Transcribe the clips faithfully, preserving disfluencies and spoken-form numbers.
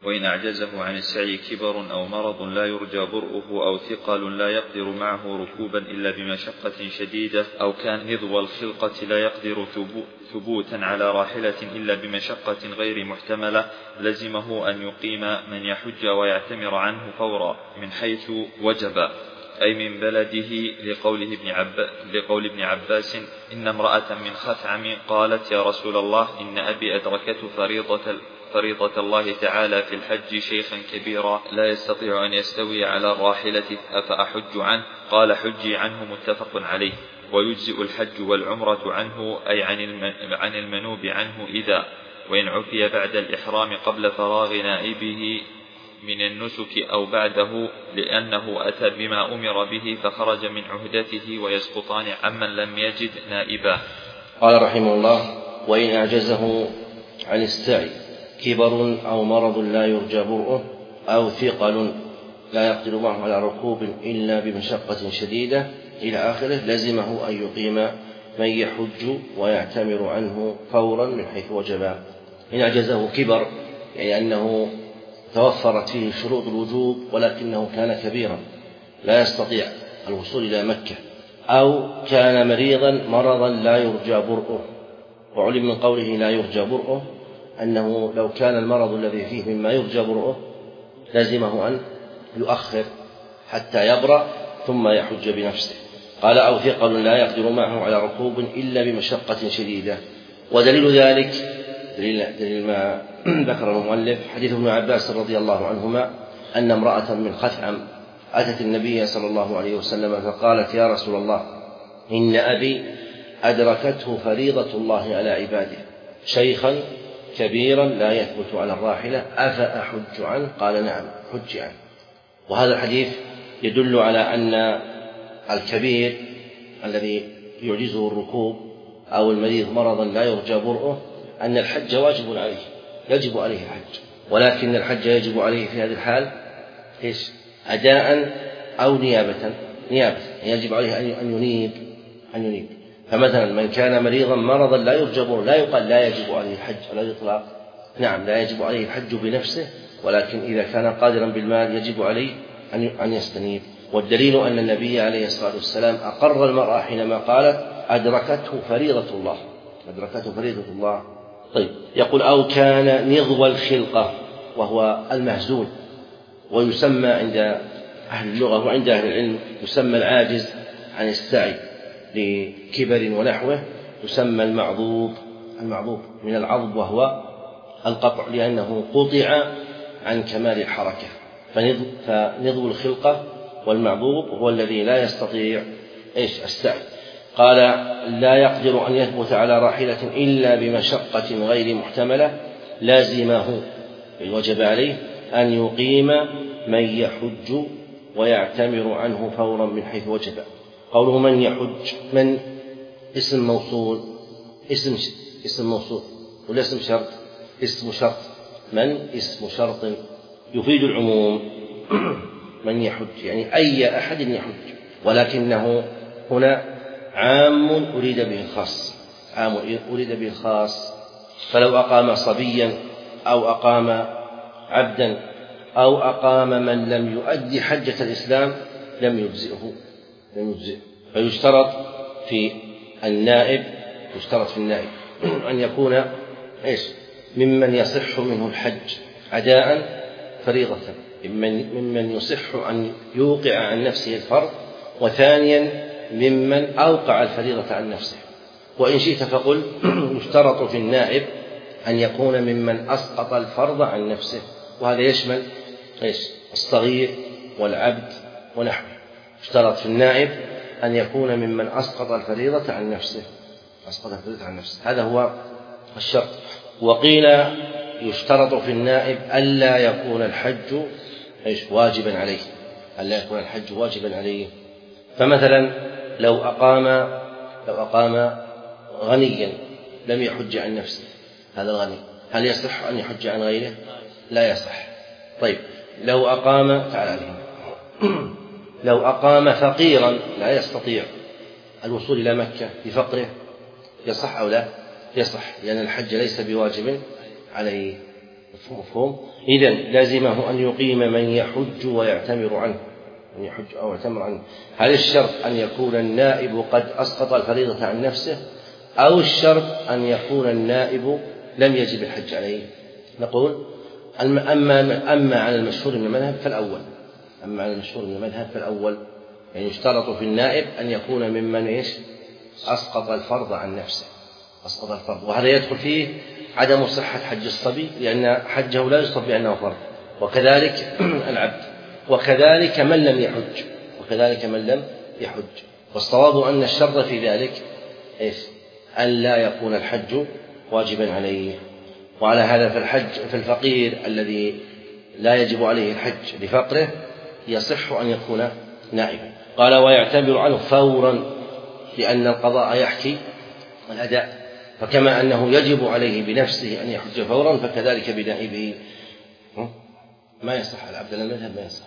وإن أعجزه عن السعي كبر أو مرض لا يرجى برؤه أو ثقل لا يقدر معه ركوبا إلا بمشقة شديدة أو كان نضو الخلقة لا يقدر ثبوتا على راحلة إلا بمشقة غير محتملة لزمه أن يقيم من يحج ويعتمر عنه فورا من حيث وجب، أي من بلده، لقوله ابن, عب... لقول ابن عباس إن امرأة من خثعم قالت يا رسول الله إن أبي أدركته فريضة, فريضة الله تعالى في الحج شيخا كبيرا لا يستطيع أن يستوي على الراحلة أفأحج عنه؟ قال حجي عنه متفق عليه. ويجزئ الحج والعمرة عنه أي عن المنوب عنه إذا وإن عفي بعد الإحرام قبل فراغ نائبه من النسك أو بعده لأنه أتى بما أمر به فخرج من عهدته ويسقطان عمن لم يجد نائبا. قال رحمه الله وإن أعجزه عن السعي كبر أو مرض لا يرجى برؤه أو ثقل لا يقدر معه على ركوب إلا بمشقة شديدة إلى آخره لزمه أن يقيم من يحج ويعتمر عنه فورا من حيث وجب. إن أعجزه كبر يعني أنه توفرت فيه شروط الوجوب ولكنه كان كبيرا لا يستطيع الوصول إلى مكة، أو كان مريضا مرضا لا يرجى برؤه، وعلم من قوله لا يرجى برؤه أنه لو كان المرض الذي فيه مما يرجى برؤه لازمه أن يؤخر حتى يبرأ ثم يحج بنفسه. قال أو ثقل لا يقدر معه على ركوب إلا بمشقة شديدة. ودليل ذلك دليل, دليل ما ذكر المؤلف حديث ابن عباس رضي الله عنهما أن امرأة من خثعم أتت النبي صلى الله عليه وسلم فقالت يا رسول الله إن أبي أدركته فريضة الله على عباده شيخا كبيرا لا يثبت على الراحلة أفأحج عنه؟ قال نعم حج عنه. وهذا الحديث يدل على أن الكبير الذي يعجزه الركوب أو المريض مرضا لا يرجى برؤه أن الحج واجب عليه، يجب عليه الحج، ولكن الحج يجب عليه في هذه الحال إيش؟ أداء أو نيابة. نيابة يجب عليه أن ينيب أن ينيب فمثلا من كان مريضا مرضا لا يرجى برؤه لا يقال لا يجب عليه الحج على الإطلاق، نعم لا يجب عليه الحج بنفسه، ولكن إذا كان قادرا بالمال يجب عليه أن يستنيب. والدليل أن النبي عليه الصلاة والسلام أقر المرأة حينما قالت أدركته فريضة الله، أدركته فريضة الله. طيب يقول أو كان نضو الخلقة وهو المهزول، ويسمى عند أهل اللغة وعند أهل العلم يسمى العاجز عن السعي لكبر ونحوه، يسمى المعضوب. المعضوب من العضب وهو القطع لأنه قطع عن كمال الحركة. فنضو الخلقة والمعضوب هو الذي لا يستطيع إيش السعي. قال لا يقدر أن يثبت على راحلة إلا بمشقة غير محتملة لازمه وجب عليه أن يقيم من يحج ويعتمر عنه فورا من حيث وجب. قوله من يحج من اسم موصول اسم اسم موصول ولا اسم شرط؟ اسم شرط. من اسم شرط يفيد العموم من يحج يعني أي أحد يحج، ولكنه هنا عام أريد به الخاص، عام أريد به الخاص. فلو أقام صبيا أو أقام عبدا أو أقام من لم يؤدي حجة الإسلام لم يجزئه لم يجزئه. فيشترط في النائب يشترط في النائب أن يكون إيش ممن يصح منه الحج أداء فريضة، ممن يصح أن يوقع عن نفسه الفرض، وثانيا ممن أوقع الفريضة عن نفسه. وإن شئت فقل يشترط في النائب أن يكون ممن أسقط الفرض عن نفسه، وهذا يشمل إيش الصغير والعبد ونحوه. يشترط في النائب أن يكون ممن أسقط الفريضة عن نفسه أسقط الفريضة عن نفسه هذا هو الشرط. وقيل يشترط في النائب ألا يكون الحج إيش واجبا عليه، ألا يكون الحج واجبا عليه. فمثلا لو أقام لو أقام غنيا لم يحج عن نفسه، هذا الغني هل يصح أن يحج عن غيره؟ لا يصح. طيب لو أقام تعال عليهم لو أقام فقيرا لا يستطيع الوصول إلى مكة بفقره يصح أو لا؟ يصح، لأن الحج ليس بواجب عليه. مفهوم؟ إذن لازمه أن يقيم من يحج ويعتمر عنه، من يحج أو يعتمر عنه. هل الشرط أن يكون النائب قد أسقط الفريضة عن نفسه، أو الشرط أن يكون النائب لم يجب الحج عليه؟ نقول أما أما على المشهور من المذهب فالأول، أما على المشهور من المذهب فالأول، يعني يشترط في النائب أن يكون ممن إيش أسقط الفرض عن نفسه، أسقط الفرض، وهذا يدخل فيه عدم صحة حج الصبي لأن حجه لا يصف بأنه فرض، وكذلك العبد، وكذلك من لم يحج، وكذلك من لم يحج. والصواب أن الشرط في ذلك إيش؟ أن لا يكون الحج واجبا عليه. وعلى هذا فالحج في الفقير الذي لا يجب عليه الحج لفقره يصح أن يكون نائبا. قال ويعتبر عنه فورا، لأن القضاء يحكي الأداء، فكما أنه يجب عليه بنفسه أن يحج فورا فكذلك بنائبه. ما يصح على عبد المذهب، ما يصح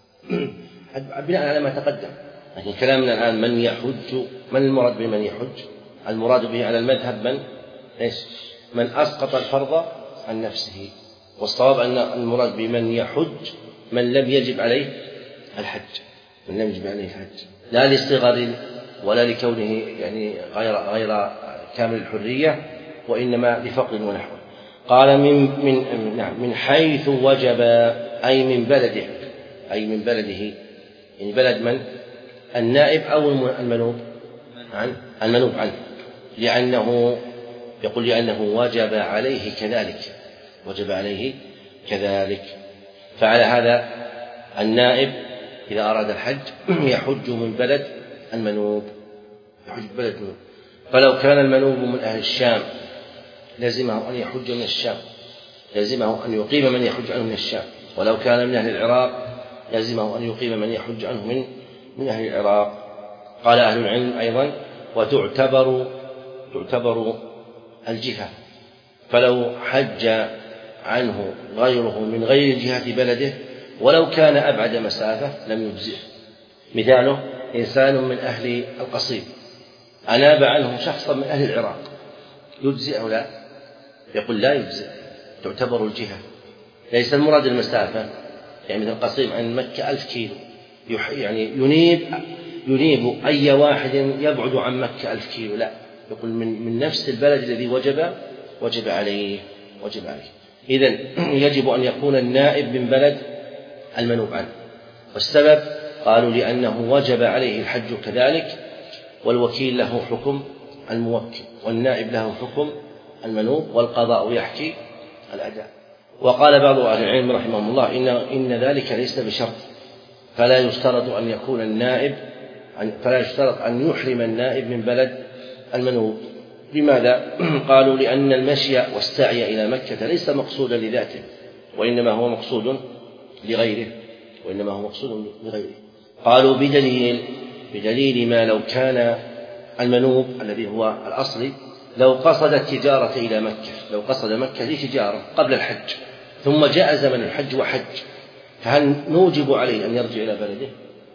بناء على ما تقدم. لكن كلامنا الآن من يحج، من المراد بمن يحج؟ المراد به على المذهب من إيش؟ من أسقط الفرض عن نفسه. والصواب أن المراد بمن يحج من لم يجب عليه الحج، من لم يجب عليه الحج، لا لصغر ولا لكونه يعني غير غير كامل الحرية، وإنما لفقر ونحوه. قال من من نعم من حيث وجب، أي من بلده، أي من بلده، يعني بلد من؟ النائب أو المنوب عنه، المنوب عنه، لأنه يقول لأنه وجب عليه كذلك، وجب عليه كذلك. فعلى هذا النائب إذا أراد الحج يحج من بلد المنوب، يحج بلد المنوب. فلو كان المنوب من أهل الشام لازمه أن يحج من الشام، لازمه أن يقيم من يحج عنه من الشام. ولو كان من أهل العراق لازمه أن يقيم من يحج عنه من من أهل العراق. قال أهل العلم أيضا وتعتبر تعتبر الجهة، فلو حج عنه غيره من غير جهة بلده ولو كان أبعد مسافة لم يجزئه. مثاله إنسان من أهل القصيم أناب عنه شخصا من أهل العراق، يجزئه لا؟ يقول لا يجزئ، تعتبر الجهة، ليس المراد المسافة. يعني مثل القصيم عن مكة ألف كيلو، يعني ينيب ينيب أي واحد يبعد عن مكة ألف كيلو، لا، يقول من من نفس البلد الذي وجب وجب عليه وجب عليه. إذن يجب أن يكون النائب من بلد المنوب عنه. والسبب قالوا لأنه وجب عليه الحج كذلك، والوكيل له حكم الموكل، والنائب له حكم المنوب، والقضاء يحكي الأداء. وقال بعض أهل العلم رحمهم الله إن إن ذلك ليس بشرط، فلا يشترط أن يكون النائب فلا يشترط أن يحرم النائب من بلد المنوب. لماذا؟ قالوا لأن المشي والسعي إلى مكة ليس مقصودا لذاته، وإنما هو مقصود لغيره، وإنما هو مقصود لغيره. قالوا بدليل بدليل ما لو كان المنوب الذي هو الأصلي لو قصد التجارة إلى مكة، لو قصد مكة لتجارة قبل الحج ثم جاء زمن الحج وحج، فهل نوجب عليه أن يرجع إلى بلده؟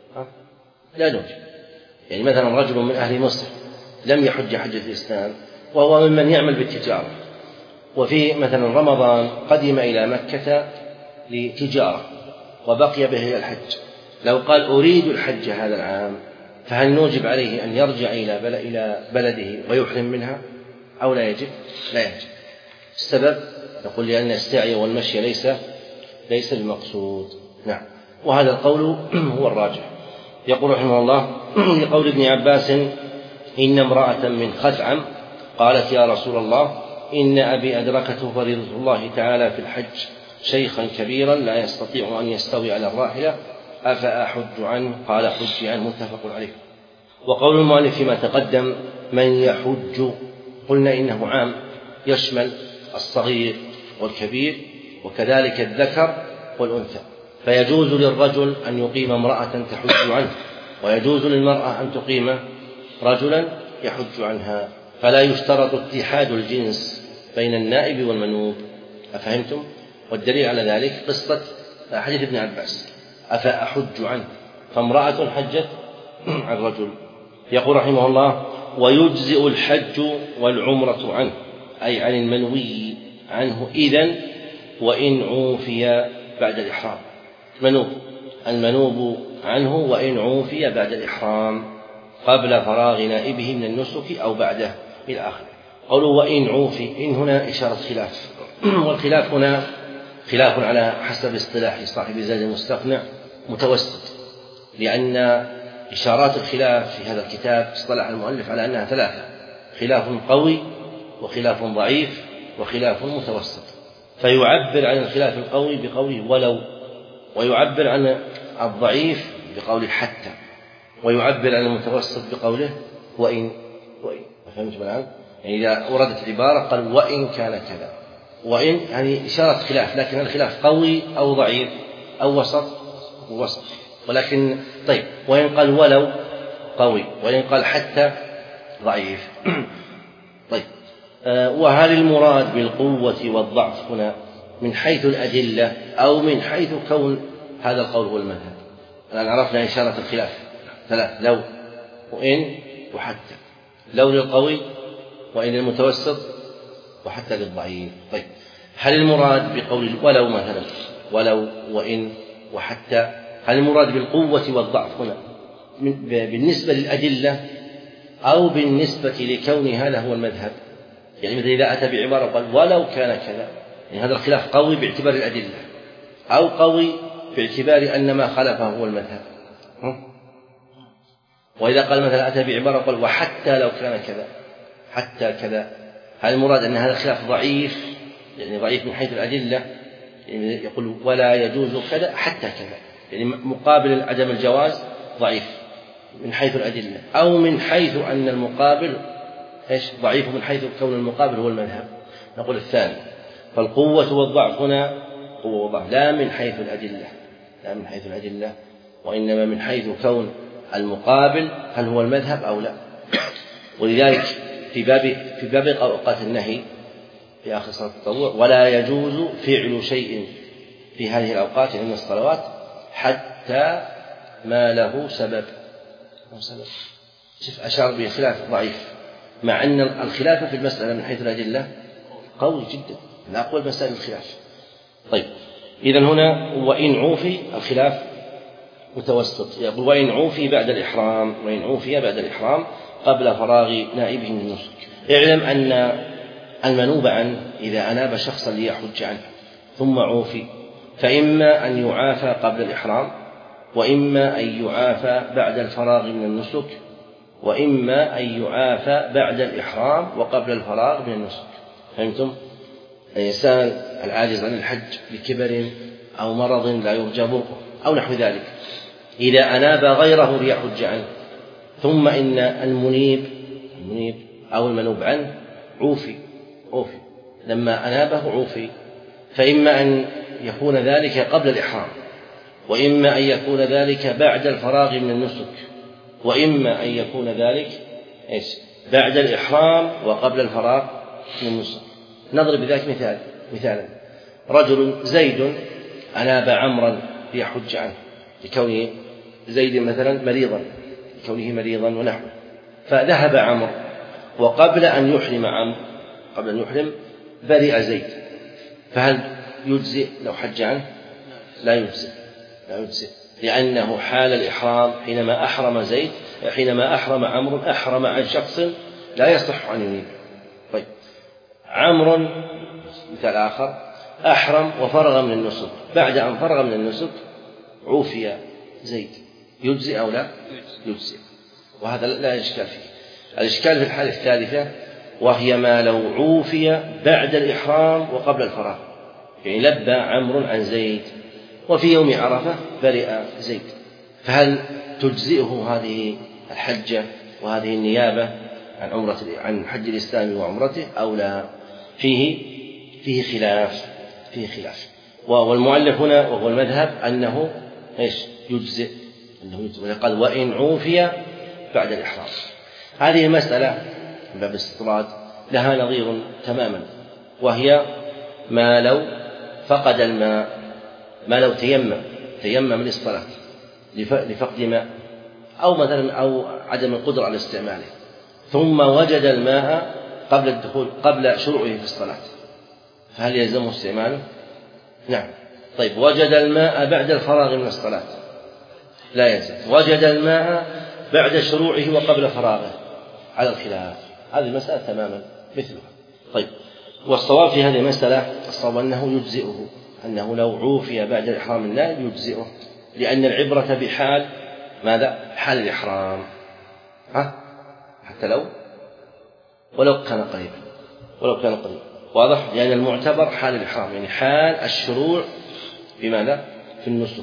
لا نوجب. يعني مثلا رجل من أهل مصر لم يحج حج الإسلام وهو ممن يعمل بالتجارة، وفي مثلا رمضان قدم إلى مكة لتجارة وبقي به إلى الحج، لو قال أريد الحج هذا العام فهل نوجب عليه أن يرجع إلى بلده ويحرم منها أو لا يجب؟ لا يجب. السبب نقول لأن السعي والمشي ليس ليس المقصود. نعم، وهذا القول هو الراجح. يقول رحمه الله لقول ابن عباس إن امرأة من خثعم قالت يا رسول الله إن أبي أدركته فريضة الله تعالى في الحج شيخا كبيرا لا يستطيع أن يستوي على الراحلة أفأحج عنه؟ قال حج عنه، متفق عليه. وقول المؤلف فيما تقدم من يحج قلنا إنه عام يشمل الصغير والكبير وكذلك الذكر والأنثى، فيجوز للرجل أن يقيم امرأة تحج عنه، ويجوز للمرأة أن تقيم رجلا يحج عنها، فلا يشترط اتحاد الجنس بين النائب والمنوب. أفهمتم؟ والدليل على ذلك قصة حديث ابن عباس أفأحج عنه، فامرأة حجت عن رجل. يقول رحمه الله ويجزئ الحج والعمرة عنه، أي عن المنوي عنه إذن وإن عوفي بعد الإحرام. منوب المنوب عنه وإن عوفي بعد الإحرام قبل فراغ نائبه من النسك أو بعده إلى آخره. قولوا وإن عوفي، إن هنا إشارة خلاف، والخلاف هنا خلاف على حسب اصطلاح صاحب زاد المستقنع متوسط، لأن إشارات الخلاف في هذا الكتاب اصطلح المؤلف على أنها ثلاثة: خلاف قوي وخلاف ضعيف وخلاف متوسط. فيعبر عن الخلاف القوي بقوله ولو، ويعبر عن الضعيف بقوله حتى، ويعبر عن المتوسط بقوله وإن. وإن فهمتم الآن؟ يعني إذا وردت العبارة قال وإن كان كذا، وإن يعني إشارة خلاف، لكن الخلاف قوي أو ضعيف أو وسط وسط. ولكن طيب وإن قال ولو قوي، وإن قال حتى ضعيف. طيب آه وهل المراد بالقوة والضعف هنا من حيث الأدلة أو من حيث كون هذا القول هو المذهب؟ الآن عرفنا إشارة الخلاف ثلاث: لو وإن وحتى. لو للقوي، وإن للمتوسط، وحتى للضعيف. طيب هل المراد بقول ولو مثلا ولو وإن وحتى، هل المراد بالقوة والضعف هنا بالنسبة للأدلة أو بالنسبة لكون هذا هو المذهب؟ يعني مثل إذا أتى بعبارة قال ولو كان كذا، يعني هذا الخلاف قوي باعتبار الأدلة أو قوي باعتبار أن ما خالفه هو المذهب. وإذا قال مثلا أتى بعبارة قال وحتى لو كان كذا، حتى كذا، هل المراد أن هذا الخلاف ضعيف، يعني ضعيف من حيث الأدلة، يعني يقول ولا يجوز كذا حتى كذا، يعني مقابل عدم الجواز ضعيف من حيث الأدلة، أو من حيث أن المقابل إيش ضعيف من حيث كون المقابل هو المذهب؟ نقول الثاني. فالقوة والضعف هنا قوة وضعف لا من حيث الأدلة، لا من حيث الأدلة، وإنما من حيث كون المقابل هل هو المذهب أو لا. ولذلك في باب في باب أوقات النهي في آخر صلاة التطوع ولا يجوز فعل شيء في هذه الأوقات من الصلوات حتى ما له سبب. شوف أشار بخلاف ضعيف، مع أن الخلاف في المسألة من حيث الأدلة قوي جدا، من أقوى مسائل الخلاف. طيب إذن هنا وإن عوفي الخلاف متوسط، يقول وإن عوفي بعد الإحرام، وإن عوفي بعد الإحرام قبل فراغ نائبه من النسك. اعلم أن المنوب عنه إذا أناب شخصا ليحج عنه ثم عوفي فإما أن يعافى قبل الإحرام، وإما أن يعافى بعد الفراغ من النسك، وإما أن يعافى بعد الإحرام وقبل الفراغ من النسك. فهمتم؟ الإنسان العاجز عن الحج بكبر أو مرض لا يرجى برؤه أو نحو ذلك، إذا أناب غيره ليحج عنه ثم إن المنيب المنيب أو المنوب عنه عوفي عوفي لما أنابه عوفي، فإما أن يكون ذلك قبل الإحرام، وإما أن يكون ذلك بعد الفراغ من النسك، وإما أن يكون ذلك إيش بعد الإحرام وقبل الفراغ من النسك. نضرب بذلك مثال مثالا: رجل زيد أناب عمرا ليحج عنه لكونه زيد مثلا مريضا، لكونه مريضا ونحوه، فذهب عمرو، وقبل أن يحرم عمرو قبل أن يحرم برئ زيد، فهل يجزئ لو حج عنه؟ لا يجزئ لا يجزئ لأنه حال الإحرام حينما أحرم زيد، حينما أحرم عمرو أحرم عن شخص لا يصح أن ينيب. طيب عمرو مثال آخر أحرم وفرغ من النسك، بعد أن فرغ من النسك عوفي زيد، يجزئ أو لا؟ يجزئ، وهذا لا إشكال فيه. الإشكال في الحالة الثالثة وهي ما لو عوفي بعد الإحرام وقبل الفراغ، يعني لبى عمرو عن زيد وفي يوم عرفة برئ زيد، فهل تجزئه هذه الحجة وهذه النيابة عن عمرة عن حج الإسلام وعمرته أو لا؟ فيه فيه خلاف فيه خلاف والمؤلف هنا وهو المذهب أنه إيش يجزئ، أنه يجزئ، قال وإن عوفي بعد الإحرام. هذه المسألة من باب الاستطراد لها نظير تماما، وهي ما لو فقد الماء، ما لو تيمم تيمم للصلاة لفقد ماء أو مثلا أو عدم القدرة على استعماله، ثم وجد الماء قبل الدخول قبل شروعه في الصلاة، فهل يلزمه استعماله؟ نعم. طيب وجد الماء بعد الفراغ من الصلاة لا يزال. وجد الماء بعد شروعه وقبل فراغه على الخلاف، هذه مسألة تماما مثلها. طيب والصواب في هذه المسألة الصواب أنه يجزئه، أنه لو عوفي بعد الإحرام النائب يجزئه، لأن العبرة بحال ماذا؟ حال الإحرام، ها؟ حتى لو ولو كان قريبا ولو كان قريبا واضح؟ لأن المعتبر حال الإحرام، يعني حال الشروع بماذا؟ في النسك.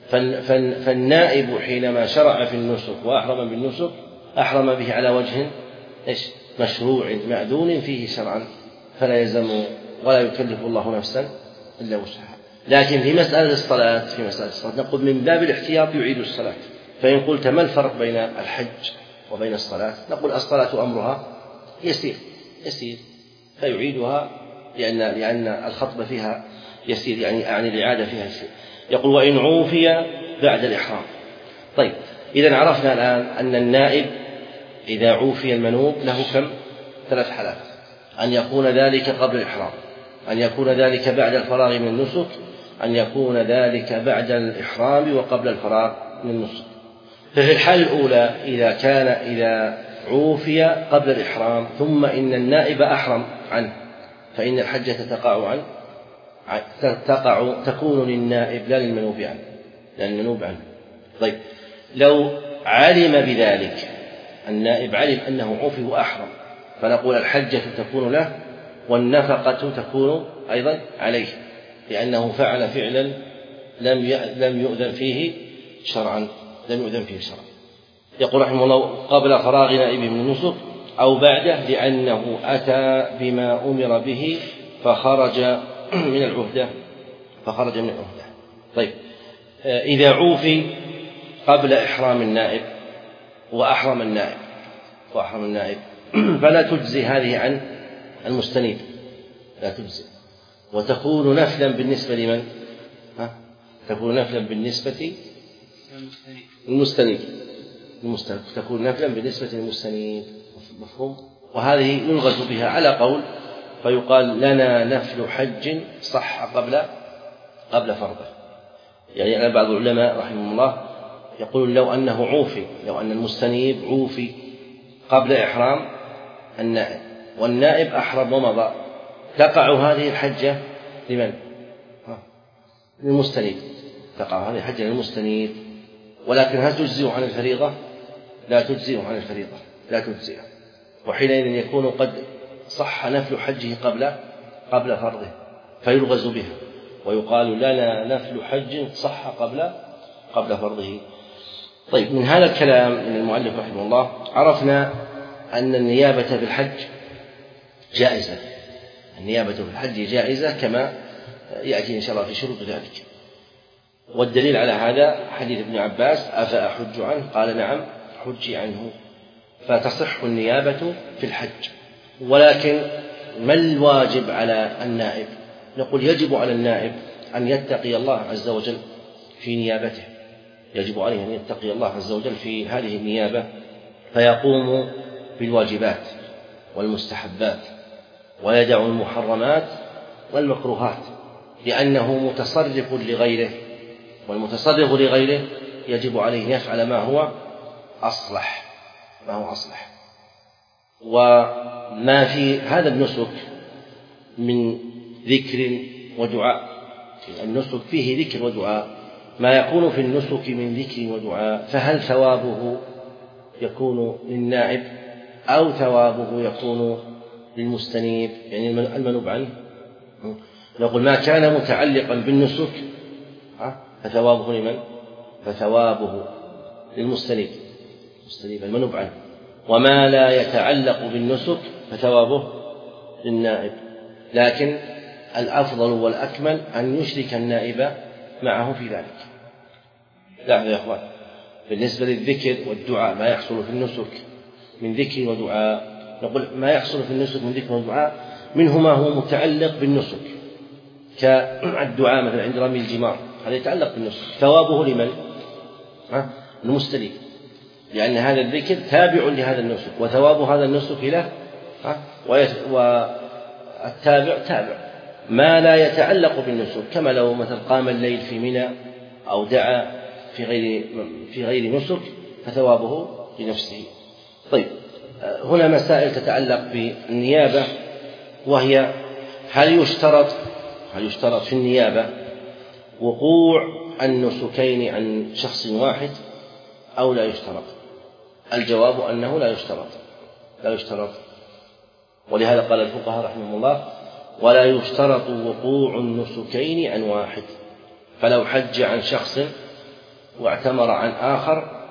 فالنائب حينما شرع في النسك وأحرم بالنسك أحرم به على وجه إيش؟ مشروع مأذون فيه شرعا، فلا يلزم ولا يكلف الله نفسا إلا وسعها. لكن في مسألة الصلاة في مسألة الصلاة نقول من باب الاحتياط يعيد الصلاة. فإن قلت ما الفرق بين الحج وبين الصلاة؟ نقول الصلاة أمرها يسير يسير فيعيدها لأن لأن الخطب فيها يسير، يعني أعني الإعادة فيها يسير. يقول وإن عوفي بعد الإحرام. طيب إذا عرفنا الآن أن النائب إذا عوفي المنوب له كم؟ ثلاث حالات: أن يكون ذلك قبل الإحرام، أن يكون ذلك بعد الفراغ من النسك، أن يكون ذلك بعد الإحرام وقبل الفراغ من النسك. ففي الحالة الأولى إذا كان إذا عوفي قبل الإحرام ثم إن النائب أحرم عنه فإن الحجة تقع عنه تقع تكون للنائب لا للمنوب عنه لأن المنوب عنه. طيب لو علم بذلك النائب علم أنه عوفي وأحرم فنقول الحجة تكون له والنفقة تكون أيضا عليه، لأنه فعل فعلا لم يؤذن فيه شرعا لم يؤذن فيه شرعا. يقول رحمه الله قبل فراغ نائبه من النسك أو بعده لأنه أتى بما أمر به فخرج من العهدة فخرج من العهدة. طيب إذا عوفي قبل إحرام النائب وأحرم النائب وأحرم النائب فلا تجزي هذه عن المستنيب، لا تجزي، وتكون نفلا بالنسبة لمن؟ ها؟ تكون نفلا بالنسبة للمستنيب المستنيب تكون نفلا بالنسبة للمستنيب. مفهوم؟ وهذه يلغز بها على قول فيقال لنا نفل حج صح قبل قبل فرضه. يعني بعض العلماء رحمهم الله يقول لو أنه عوفي لو أن المستنيب عوفي قبل إحرام النائب والنائب أحرم ومضى تقع هذه الحجة لمن؟ للمستنيب، تقع هذه الحجة للمستنيب. ولكن هل تجزئ عن الفريضة؟ لا تجزئ عن الفريضة لا تجزئ، وحينئذ يكون قد صح نفل حجه قبل قبل فرضه فيلغز بها ويقال لنا نفل حج صح قبل قبل فرضه. طيب من هذا الكلام من المؤلف رحمه الله عرفنا أن النيابة بالحج جائزة، النيابة بالحج جائزة كما يأتي إن شاء الله في شروط ذلك. والدليل على هذا حديث ابن عباس أفأحج عنه؟ قال نعم حجي عنه، فتصح النيابة في الحج. ولكن ما الواجب على النائب؟ نقول يجب على النائب أن يتقي الله عز وجل في نيابته، يجب عليه أن يتقي الله عز وجل في هذه النيابة فيقوم بالواجبات والمستحبات ويدع المحرمات والمكروهات، لأنه متصرف لغيره، والمتصرف لغيره يجب عليه أن يفعل ما هو أصلح ما هو أصلح. وما في هذا النسك من ذكر ودعاء، النسك فيه ذكر ودعاء، ما يكون في النسك من ذكر ودعاء فهل ثوابه يكون للنائب أو ثوابه يكون للمستنيب يعني المنوب عنه؟ نقول ما كان متعلقا بالنسك فثوابه لمن؟ فثوابه للمستنيب المستنيب المنوب عنه، وما لا يتعلق بالنسك فثوابه للنائب. لكن الأفضل والأكمل أن يشرك النائب معه في ذلك. لاحظوا يا أخوان، بالنسبة للذكر والدعاء ما يحصل في النسك من ذكر ودعاء، نقول ما يحصل في النسك من ذكر ودعاء منه ما هو متعلق بالنسك كالدعاء مثلا عند رمي الجمار، هذا يتعلق بالنسك، ثوابه لمن؟ المستنيب، لأن هذا الذكر تابع لهذا النسك وثواب هذا النسك له، والتابع تابع ما لا يتعلق بالنسك، كما لو مثلا قام الليل في منى أو دعا في غير في غير نسك فثوابه لنفسه. طيب، هنا مسائل تتعلق بالنيابة، وهي هل يشترط هل يشترط في النيابة وقوع النسكين عن شخص واحد أو لا يشترط؟ الجواب أنه لا يشترط لا يشترط ولهذا قال الفقهاء رحمهم الله: ولا يشترط وقوع النسكين عن واحد. فلو حج عن شخص واعتمر عن آخر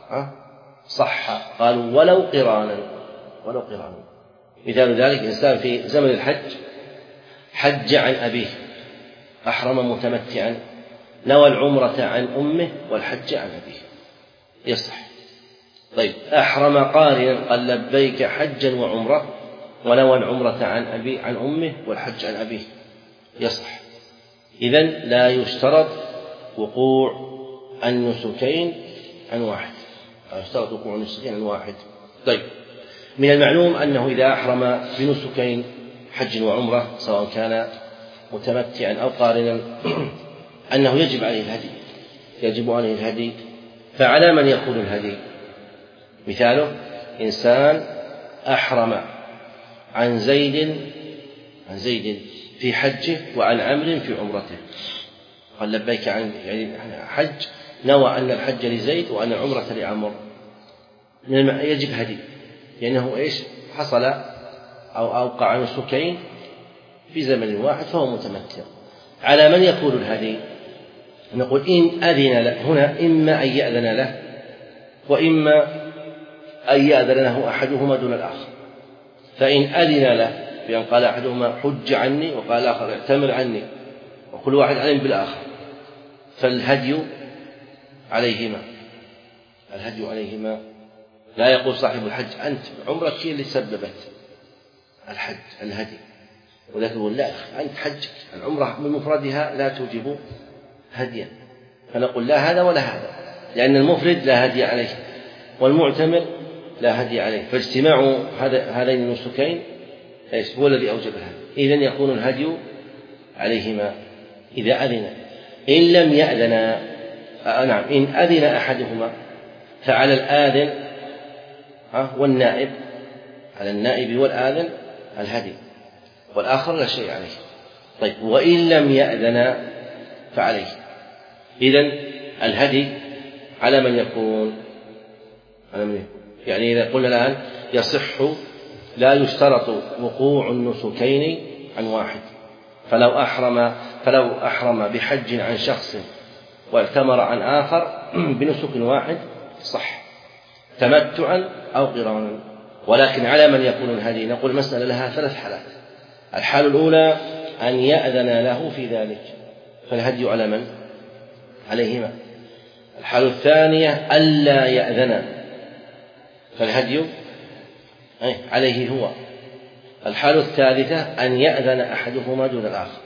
صح، قالوا ولو قرانا ولو قرانا. مثال ذلك: إنسان في زمن الحج حج عن أبيه، أحرم متمتعا، نوى العمرة عن أمه والحج عن أبيه، يصح. طيب، أحرم قارنا، قال لبيك حجا وعمرة، ونوى العمرة عن أبي عن أمه والحج عن أبيه، يصح. إذن لا يشترط وقوع النسكين عن واحد لا يشترط وقوع النسكين عن واحد. طيب، من المعلوم أنه إذا أحرم بنسكين حج وعمرة سواء كان متمتعا أو قارنا أنه يجب عليه الهدي يجب عليه الهدي فعلى من يكون الهدي؟ مثاله: إنسان أحرم عن زيد عن زيد في حجه وعن عمرو في عمرته، قال لبيك عن يعني حج، نوى أن الحج لزيد وأن العمرة لعمر، يجب هدي، لأنه إيش حصل أو أوقع نسكين في زمن واحد فهو متمتع. على من يكون الهدي؟ نقول إن أذن له، هنا إما أن يأذن له وإما أن يأذن له أحدهما دون الآخر. فإن أذن له بأن قال أحدهما حج عني وقال الآخر اعتمر عني وكل واحد علم بالآخر، فالهدي عليهما الهدي عليهما لا يقول صاحب الحج أنت عمرك هي اللي سببت الحج الهدي، ولكن يقول لا أنت حجك العمرة من مفردها لا توجب هديا، فنقول لا هذا ولا هذا، لأن المفرد لا هدي عليه والمعتمر لا هدي عليه، فاجتماع هذين النسكين هو الذي أوجب الهدي. إذن يكون الهدي عليهما إذا أذن. إن لم يأذن آه نعم إن أذن أحدهما فعلى الآذن والنائب على النائب والآذن الهدي، والآخر لا شيء عليه. طيب، وإن لم يأذن فعليه. إذن الهدي على من يكون على من يكون يعني إذا قلنا الآن يصح لا يشترط وقوع النسكين عن واحد، فلو أحرم فلو أحرم بحج عن شخص واعتمر عن آخر بنسك واحد صح تمتعا أو قرانا. ولكن على من يكون الهدي؟ نقول المسألة لها ثلاث حالات. الحال الأولى أن يأذن له في ذلك، فالهدي على من؟ عليهما. الحال الثانية ألا يأذن، فالهدي عليه هو. الحال الثالثة أن يأذن أحدهما دون الآخر،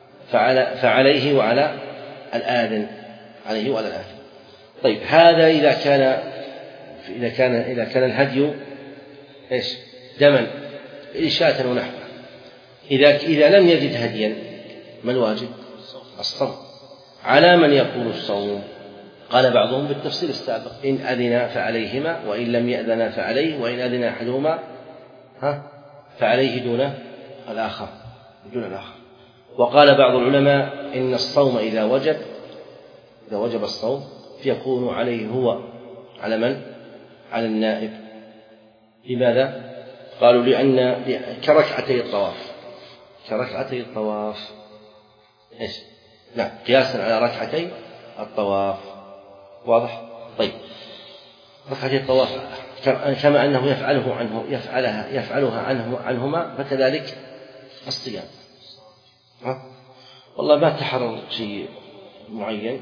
فعليه وعلى الآذن عليه وعلى الآذن. طيب، هذا إذا كان إذا كان إذا كان الهدي إيش دما شاة ونحوه. إذا إذا لم يجد هديا ما الواجب؟ الصوم. على من يكون الصوم؟ قال بعضهم بالتفسير السابق: إن أذن فعليهما، وإن لم يأذن فعليه، وإن أذن أحدهما ها فعليه دون الآخر دون الآخر. وقال بعض العلماء إن الصوم إذا وجب إذا وجب الصوم فيكون عليه هو. على من؟ على النائب. لماذا؟ قالوا لأن كركعتي الطواف كركعتي الطواف إيش؟ لا، قياسا على ركعتي الطواف. واضح؟ طيب، ركعتي الطواف كما أنه يفعله عنه يفعلها يفعلها عنه عنهما فكذلك الصيام. ها؟ والله ما تحرر شيء معين،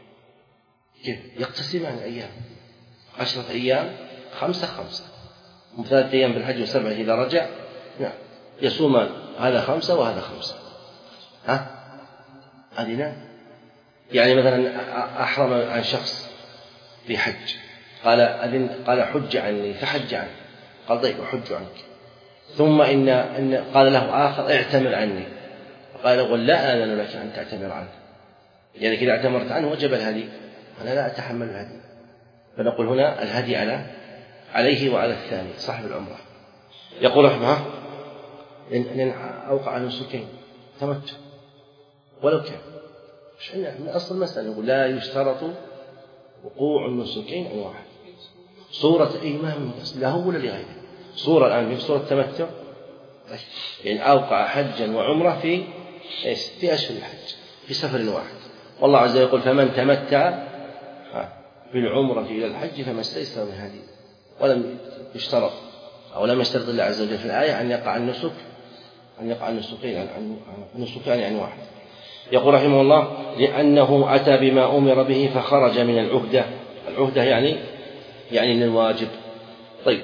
كيف يقتسمان الأيام؟ عشرة أيام خمسة خمسة، ثلاثة أيام في الحج وسبعة إذا رجع. نعم، يصومان هذا خمسة وهذا خمسة. ها؟ أذنا يعني مثلا أحرم عن شخص في حج، قال أذن قال حج عني فحج عنه، قال طيب أحج عنك. ثم إن, إن قال له آخر اعتمر عني، قال قل لا آذن لك أن تعتمر عنه، يعني إذا اعتمرت عنه وجب الهدي، أنا لا أتحمل الهدي، فنقول هنا الهدي على عليه وعلى الثاني صاحب العمرة. يقول رحمه إن أوقع نسكين تمتع ولو كان مش من أصل المسألة، يقول لا يشترط وقوع النسكين عن واحد، صورة إمام له ولا لغيره، صورة الآن في صورة تمتع، يعني أوقع حجا وعمرة في إيش في أشهر الحج في سفر واحد، والله عز وجل يقول فمن تمتع بالعمرة إلى الحج فما استيسر من هدي، ولم يشترط أو لم يشترط الله عز وجل في الآية أن يقع النسك أن يقع النسكين عن النسكان عن واحد. يقول رحمه الله لأنه أتى بما أمر به فخرج من العهدة، العهدة يعني يعني من الواجب. طيب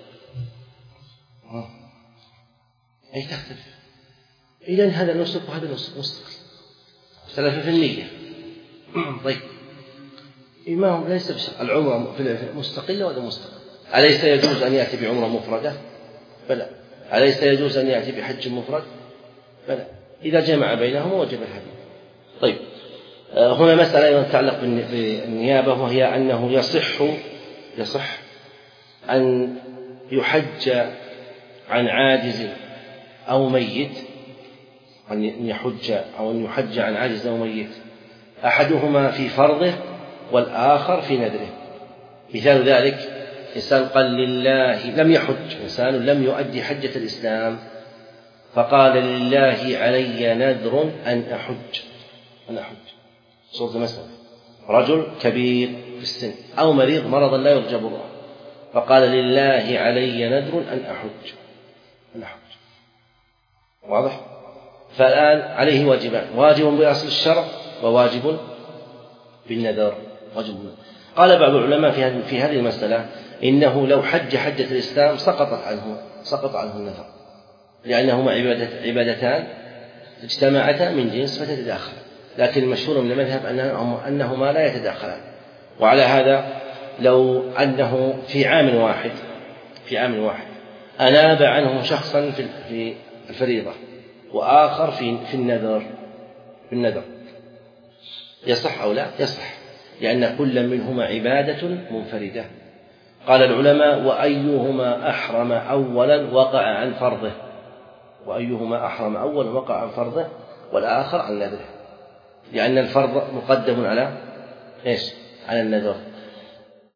أي تختلف إذن هذا النسك وهذا النسك مستقل، اختلف في النية. طيب إمام ليس بشرط العمرة مستقلة ولا مستقلة، أليس يجوز أن يأتي بعمرة مفردة؟ بلى. أليس يجوز أن يأتي بحج مفرد؟ بلى. إذا جمع بينهما وجب الهدي. طيب هنا مسألة أيضا تتعلق بالنيابة، وهي أنه يصح يصح أن يحج عن عاجز أو ميت، أن يحج أو أن يحج عن عاجز أو ميت أحدهما في فرضه والآخر في نذره. مثال ذلك إنسان قال لله لم يحج، إنسان لم يؤدي حجة الإسلام فقال لله علي نذر أن أحج أن أحج صورة مثلا رجل كبير في السن أو مريض مرضا لا يرجى برؤه فقال لله علي نذر أن أحج أن أحج واضح؟ فالآن عليه واجبان، واجب بأصل الشرع وواجب بالنذر. واجب بالنذر. قال بعض العلماء في في هذه المسألة إنه لو حج حجة الإسلام سقطت عنه سقط عنه النذر، لأنهما عبادة عبادتان اجتمعتا من جنس فتتداخل، لكن المشهور من المذهب أنهما لا يتداخلان. وعلى هذا لو أنه في عام واحد في عام واحد أناب عنه شخصا في الفريضة وآخر في في النذر في النذر يصح أو لا؟ يصح، لأن كل منهما عبادة منفردة. قال العلماء وأيهما أحرم أولا وقع عن فرضه، وأيهما أحرم أولا وقع عن فرضه والآخر عن نذره، لأن الفرض مقدم على إيش؟ على النذر.